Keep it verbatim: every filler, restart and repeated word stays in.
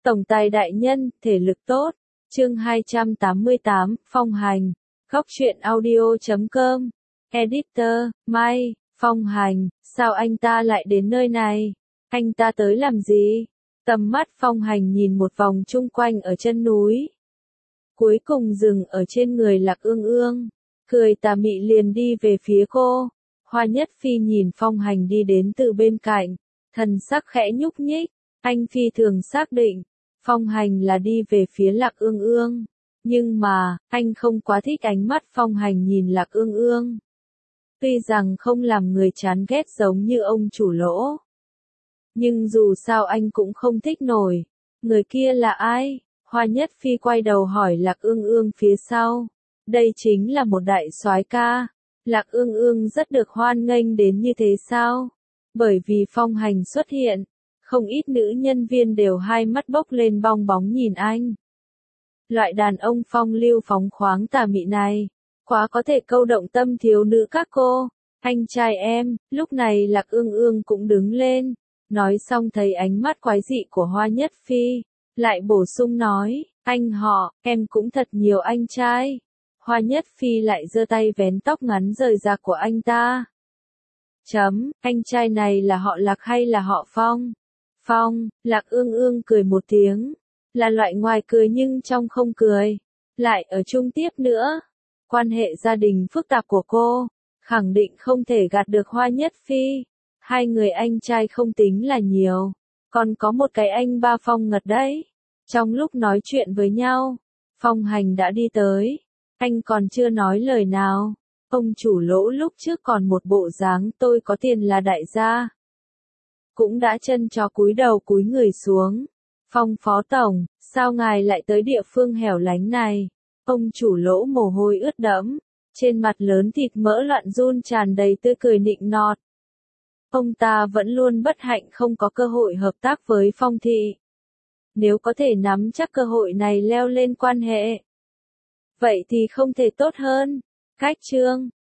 Tổng tài đại nhân, thể lực tốt. Chương hai trăm tám mươi tám, Phong Hành. Góc truyện audio chấm com. Editor, May, Phong Hành, sao anh ta lại đến nơi này? Anh ta tới làm gì? Tầm mắt Phong Hành nhìn một vòng chung quanh ở chân núi. Cuối cùng dừng ở trên người Lạc Ương Ương. Cười tà mị liền đi về phía cô. Hoa Nhất Phi nhìn Phong Hành đi đến từ bên cạnh. Thần sắc khẽ nhúc nhích. Anh phi thường xác định. Phong Hành là đi về phía Lạc Ương Ương. Nhưng mà, anh không quá thích ánh mắt Phong Hành nhìn Lạc Ương Ương. Tuy rằng không làm người chán ghét giống như ông chủ Lỗ. Nhưng dù sao anh cũng không thích nổi. Người kia là ai? Hoa Nhất Phi quay đầu hỏi Lạc Ương Ương phía sau. Đây chính là một đại soái ca. Lạc Ương Ương rất được hoan nghênh đến như thế sao? Bởi vì Phong Hành xuất hiện. Không ít nữ nhân viên đều hai mắt bốc lên bong bóng nhìn anh. Loại đàn ông phong lưu phóng khoáng tà mị này, quá có thể câu động tâm thiếu nữ các cô. Anh trai em, lúc này Lạc Ương Ương cũng đứng lên. Nói xong thấy ánh mắt quái dị của Hoa Nhất Phi. Lại bổ sung nói, anh họ, em cũng thật nhiều anh trai. Hoa Nhất Phi lại giơ tay vén tóc ngắn rời rạc của anh ta. Chấm, anh trai này là họ Lạc hay là họ Phong? Phong, Lạc Ương Ương cười một tiếng. Là loại ngoài cười nhưng trong không cười. Lại ở chung tiếp nữa. Quan hệ gia đình phức tạp của cô, khẳng định không thể gạt được Hoa Nhất Phi. Hai người anh trai không tính là nhiều. Còn có một cái anh ba Phong ngật đấy. Trong lúc nói chuyện với nhau, Phong Hành đã đi tới. Anh còn chưa nói lời nào. Ông chủ Lỗ lúc trước còn một bộ dáng tôi có tiền là đại gia. Cũng đã chân chó cúi đầu cúi người xuống. Phong phó tổng, sao ngài lại tới địa phương hẻo lánh này? Ông chủ Lỗ mồ hôi ướt đẫm. Trên mặt lớn thịt mỡ loạn run tràn đầy tươi cười nịnh nọt. Ông ta vẫn luôn bất hạnh không có cơ hội hợp tác với Phong thị. Nếu có thể nắm chắc cơ hội này leo lên quan hệ, vậy thì không thể tốt hơn. Cách chương